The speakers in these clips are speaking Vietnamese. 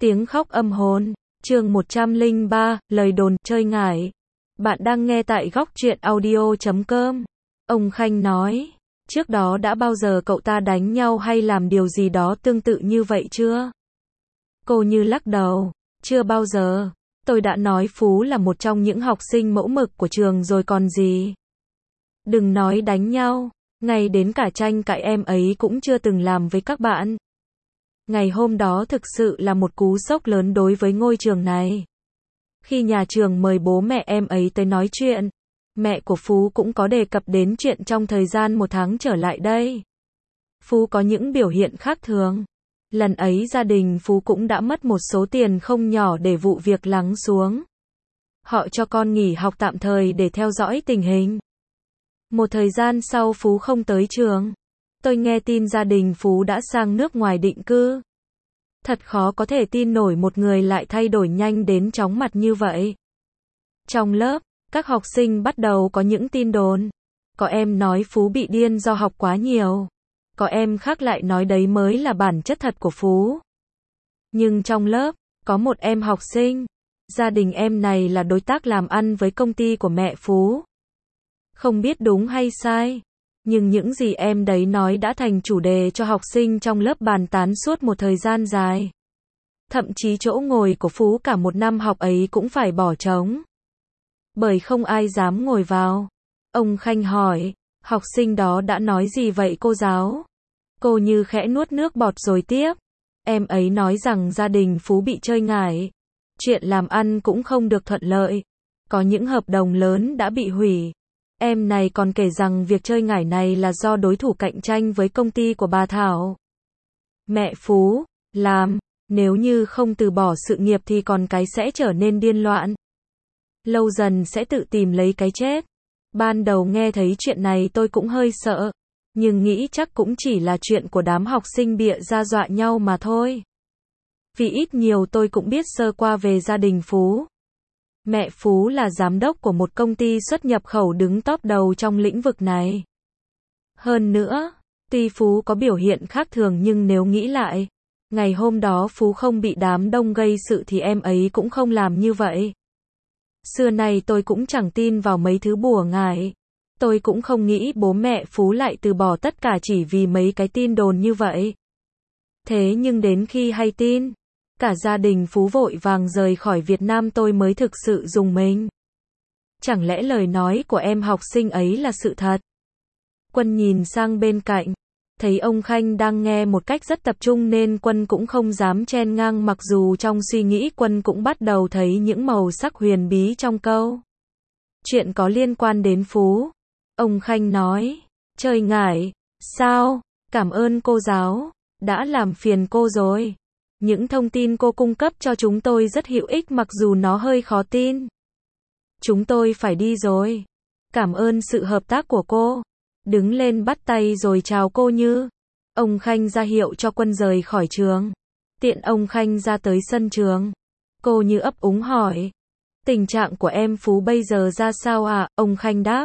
Tiếng khóc âm hồn, chương 103, lời đồn, chơi ngải. Bạn đang nghe tại góc truyện audio.com. Ông Khanh nói, trước đó đã bao giờ cậu ta đánh nhau hay làm điều gì đó tương tự như vậy chưa? Cô Như lắc đầu, chưa bao giờ. Tôi đã nói Phú là một trong những học sinh mẫu mực của trường rồi còn gì. Đừng nói đánh nhau, ngay đến cả tranh cãi em ấy cũng chưa từng làm với các bạn. Ngày hôm đó thực sự là một cú sốc lớn đối với ngôi trường này. Khi nhà trường mời bố mẹ em ấy tới nói chuyện, mẹ của Phú cũng có đề cập đến chuyện trong thời gian 1 tháng trở lại đây. Phú có những biểu hiện khác thường. Lần ấy gia đình Phú cũng đã mất một số tiền không nhỏ để vụ việc lắng xuống. Họ cho con nghỉ học tạm thời để theo dõi tình hình. Một thời gian sau Phú không tới trường. Tôi nghe tin gia đình Phú đã sang nước ngoài định cư. Thật khó có thể tin nổi một người lại thay đổi nhanh đến chóng mặt như vậy. Trong lớp, các học sinh bắt đầu có những tin đồn. Có em nói Phú bị điên do học quá nhiều. Có em khác lại nói đấy mới là bản chất thật của Phú. Nhưng trong lớp, có một em học sinh. Gia đình em này là đối tác làm ăn với công ty của mẹ Phú. Không biết đúng hay sai. Nhưng những gì em đấy nói đã thành chủ đề cho học sinh trong lớp bàn tán suốt một thời gian dài. Thậm chí chỗ ngồi của Phú cả một năm học ấy cũng phải bỏ trống. Bởi không ai dám ngồi vào. Ông Khanh hỏi, học sinh đó đã nói gì vậy cô giáo? Cô Như khẽ nuốt nước bọt rồi tiếp. Em ấy nói rằng gia đình Phú bị chơi ngải. Chuyện làm ăn cũng không được thuận lợi. Có những hợp đồng lớn đã bị hủy. Em này còn kể rằng việc chơi ngải này là do đối thủ cạnh tranh với công ty của bà Thảo. Mẹ Phú, làm, nếu như không từ bỏ sự nghiệp thì con cái sẽ trở nên điên loạn. Lâu dần sẽ tự tìm lấy cái chết. Ban đầu nghe thấy chuyện này tôi cũng hơi sợ, nhưng nghĩ chắc cũng chỉ là chuyện của đám học sinh bịa ra dọa nhau mà thôi. Vì ít nhiều tôi cũng biết sơ qua về gia đình Phú. Mẹ Phú là giám đốc của một công ty xuất nhập khẩu đứng top đầu trong lĩnh vực này. Hơn nữa, tuy Phú có biểu hiện khác thường nhưng nếu nghĩ lại, ngày hôm đó Phú không bị đám đông gây sự thì em ấy cũng không làm như vậy. Xưa nay tôi cũng chẳng tin vào mấy thứ bùa ngải. Tôi cũng không nghĩ bố mẹ Phú lại từ bỏ tất cả chỉ vì mấy cái tin đồn như vậy. Thế nhưng đến khi hay tin, cả gia đình Phú vội vàng rời khỏi Việt Nam tôi mới thực sự rùng mình. Chẳng lẽ lời nói của em học sinh ấy là sự thật? Quân nhìn sang bên cạnh, thấy ông Khanh đang nghe một cách rất tập trung nên Quân cũng không dám chen ngang mặc dù trong suy nghĩ Quân cũng bắt đầu thấy những màu sắc huyền bí trong câu. Chuyện có liên quan đến Phú. Ông Khanh nói, chơi ngải, sao? Cảm ơn cô giáo, đã làm phiền cô rồi. Những thông tin cô cung cấp cho chúng tôi rất hữu ích mặc dù nó hơi khó tin. Chúng tôi phải đi rồi. Cảm ơn sự hợp tác của cô. Đứng lên bắt tay rồi chào cô Như. Ông Khanh ra hiệu cho Quân rời khỏi trường. Tiện ông Khanh ra tới sân trường. Cô Như ấp úng hỏi. Tình trạng của em Phú bây giờ ra sao ạ? Ông Khanh đáp.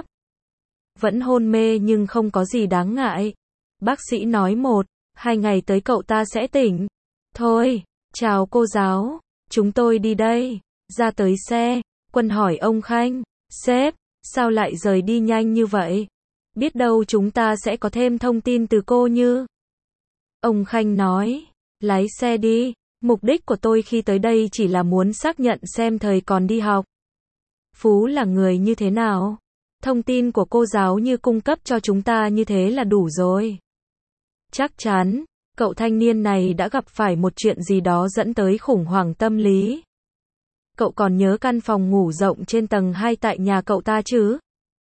Vẫn hôn mê nhưng không có gì đáng ngại. Bác sĩ nói 1-2 ngày tới cậu ta sẽ tỉnh. Thôi, chào cô giáo, chúng tôi đi đây. Ra tới xe, Quân hỏi ông Khanh, sếp, sao lại rời đi nhanh như vậy? Biết đâu chúng ta sẽ có thêm thông tin từ cô Như. Ông Khanh nói, lái xe đi, mục đích của tôi khi tới đây chỉ là muốn xác nhận xem thời còn đi học. Phú là người như thế nào? Thông tin của cô giáo Như cung cấp cho chúng ta như thế là đủ rồi. Chắc chắn. Cậu thanh niên này đã gặp phải một chuyện gì đó dẫn tới khủng hoảng tâm lý. Cậu còn nhớ căn phòng ngủ rộng trên tầng 2 tại nhà cậu ta chứ?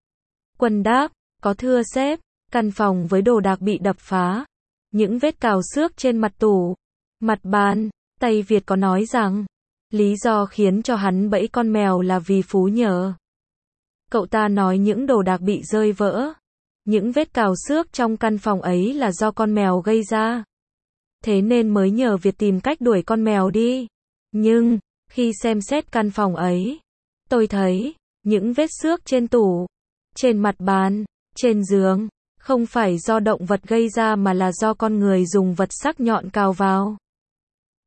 Quân đáp, có thưa sếp, căn phòng với đồ đạc bị đập phá. Những vết cào xước trên mặt tủ, mặt bàn, tay Việt có nói rằng, lý do khiến cho hắn bẫy con mèo là vì Phú nhờ. Cậu ta nói những đồ đạc bị rơi vỡ. Những vết cào xước trong căn phòng ấy là do con mèo gây ra. Thế nên mới nhờ Việt tìm cách đuổi con mèo đi. Nhưng, khi xem xét căn phòng ấy, tôi thấy, những vết xước trên tủ, trên mặt bàn, trên giường, không phải do động vật gây ra mà là do con người dùng vật sắc nhọn cào vào.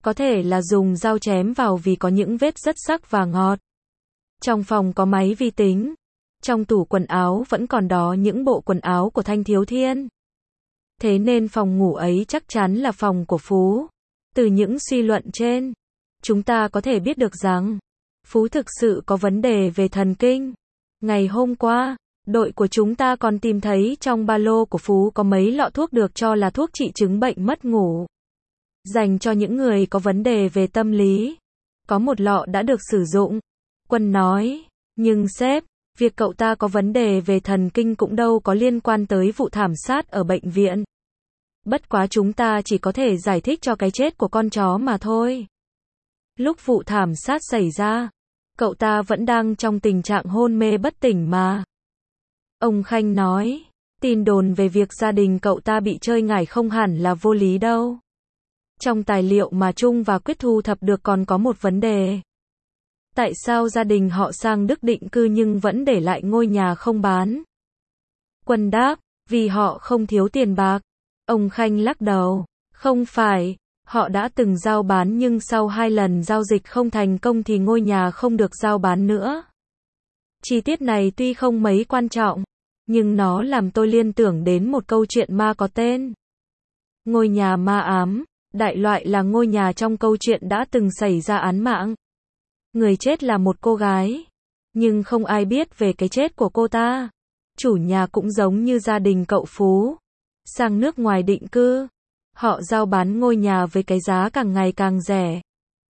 Có thể là dùng dao chém vào vì có những vết rất sắc và ngọt. Trong phòng có máy vi tính. Trong tủ quần áo vẫn còn đó những bộ quần áo của Thanh Thiếu Thiên. Thế nên phòng ngủ ấy chắc chắn là phòng của Phú. Từ những suy luận trên, chúng ta có thể biết được rằng Phú thực sự có vấn đề về thần kinh. Ngày hôm qua, đội của chúng ta còn tìm thấy trong ba lô của Phú có mấy lọ thuốc được cho là thuốc trị chứng bệnh mất ngủ, dành cho những người có vấn đề về tâm lý. Có một lọ đã được sử dụng. Quân nói, nhưng sếp, việc cậu ta có vấn đề về thần kinh cũng đâu có liên quan tới vụ thảm sát ở bệnh viện. Bất quá chúng ta chỉ có thể giải thích cho cái chết của con chó mà thôi. Lúc vụ thảm sát xảy ra, cậu ta vẫn đang trong tình trạng hôn mê bất tỉnh mà. Ông Khanh nói, tin đồn về việc gia đình cậu ta bị chơi ngải không hẳn là vô lý đâu. Trong tài liệu mà Trung và Quyết thu thập được còn có một vấn đề. Tại sao gia đình họ sang Đức định cư nhưng vẫn để lại ngôi nhà không bán? Quân đáp, vì họ không thiếu tiền bạc. Ông Khanh lắc đầu, không phải, họ đã từng giao bán nhưng sau 2 lần giao dịch không thành công thì ngôi nhà không được giao bán nữa. Chi tiết này tuy không mấy quan trọng, nhưng nó làm tôi liên tưởng đến một câu chuyện ma có tên Ngôi nhà ma ám. Đại loại là ngôi nhà trong câu chuyện đã từng xảy ra án mạng. Người chết là một cô gái, nhưng không ai biết về cái chết của cô ta. Chủ nhà cũng giống như gia đình cậu Phú, sang nước ngoài định cư. Họ giao bán ngôi nhà với cái giá càng ngày càng rẻ.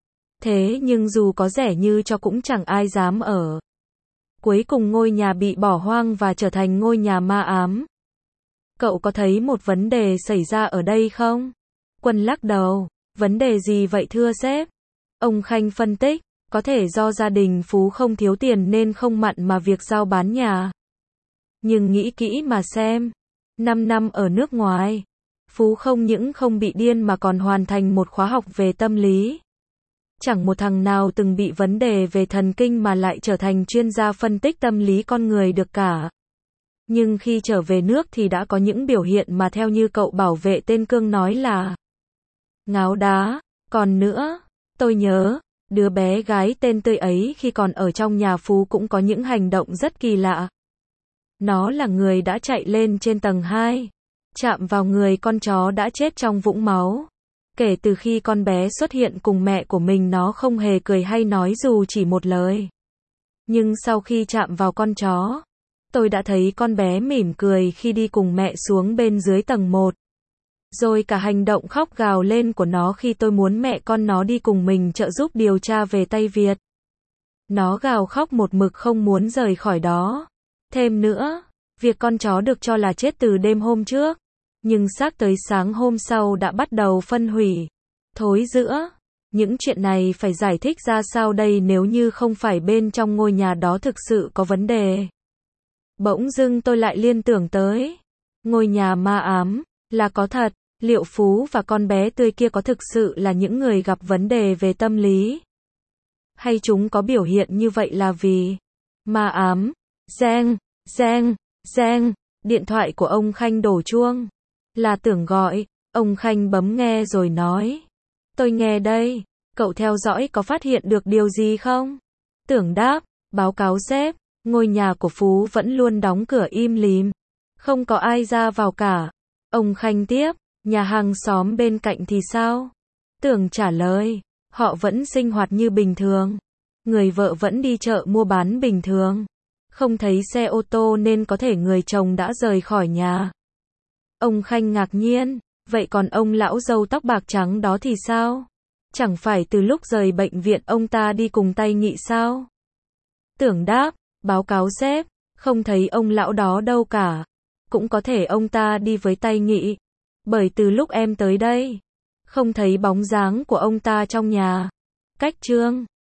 Thế nhưng dù có rẻ như cho cũng chẳng ai dám ở. Cuối cùng ngôi nhà bị bỏ hoang và trở thành ngôi nhà ma ám. Cậu có thấy một vấn đề xảy ra ở đây không? Quân lắc đầu, vấn đề gì vậy thưa sếp? Ông Khanh phân tích, có thể do gia đình Phú không thiếu tiền nên không mặn mà việc giao bán nhà. Nhưng nghĩ kỹ mà xem, 5 năm ở nước ngoài, Phú không những không bị điên mà còn hoàn thành một khóa học về tâm lý. Chẳng một thằng nào từng bị vấn đề về thần kinh mà lại trở thành chuyên gia phân tích tâm lý con người được cả. Nhưng khi trở về nước thì đã có những biểu hiện mà theo như cậu bảo vệ tên Cương nói là ngáo đá. Còn nữa, tôi nhớ, đứa bé gái tên Tươi ấy khi còn ở trong nhà Phú cũng có những hành động rất kỳ lạ. Nó là người đã chạy lên trên tầng 2, chạm vào người con chó đã chết trong vũng máu. Kể từ khi con bé xuất hiện cùng mẹ của mình nó không hề cười hay nói dù chỉ một lời. Nhưng sau khi chạm vào con chó, tôi đã thấy con bé mỉm cười khi đi cùng mẹ xuống bên dưới tầng 1. Rồi cả hành động khóc gào lên của nó khi tôi muốn mẹ con nó đi cùng mình trợ giúp điều tra về Tây Việt. Nó gào khóc một mực không muốn rời khỏi đó. Thêm nữa, việc con chó được cho là chết từ đêm hôm trước, nhưng xác tới sáng hôm sau đã bắt đầu phân hủy, thối rữa. Những chuyện này phải giải thích ra sao đây nếu như không phải bên trong ngôi nhà đó thực sự có vấn đề? Bỗng dưng tôi lại liên tưởng tới ngôi nhà ma ám là có thật. Liệu Phú và con bé Tươi kia có thực sự là những người gặp vấn đề về tâm lý? Hay chúng có biểu hiện như vậy là vì ma ám? Reng, reng, reng, điện thoại của ông Khanh đổ chuông. Là Tưởng gọi, ông Khanh bấm nghe rồi nói. Tôi nghe đây, cậu theo dõi có phát hiện được điều gì không? Tưởng đáp, báo cáo sếp, ngôi nhà của Phú vẫn luôn đóng cửa im lìm. Không có ai ra vào cả. Ông Khanh tiếp, nhà hàng xóm bên cạnh thì sao? Tưởng trả lời, họ vẫn sinh hoạt như bình thường. Người vợ vẫn đi chợ mua bán bình thường. Không thấy xe ô tô nên có thể người chồng đã rời khỏi nhà. Ông Khanh ngạc nhiên, vậy còn ông lão râu tóc bạc trắng đó thì sao? Chẳng phải từ lúc rời bệnh viện ông ta đi cùng Tay Nghị sao? Tưởng đáp, báo cáo sếp, không thấy ông lão đó đâu cả. Cũng có thể ông ta đi với Tay Nghị. Bởi từ lúc em tới đây, không thấy bóng dáng của ông ta trong nhà. Cách Trương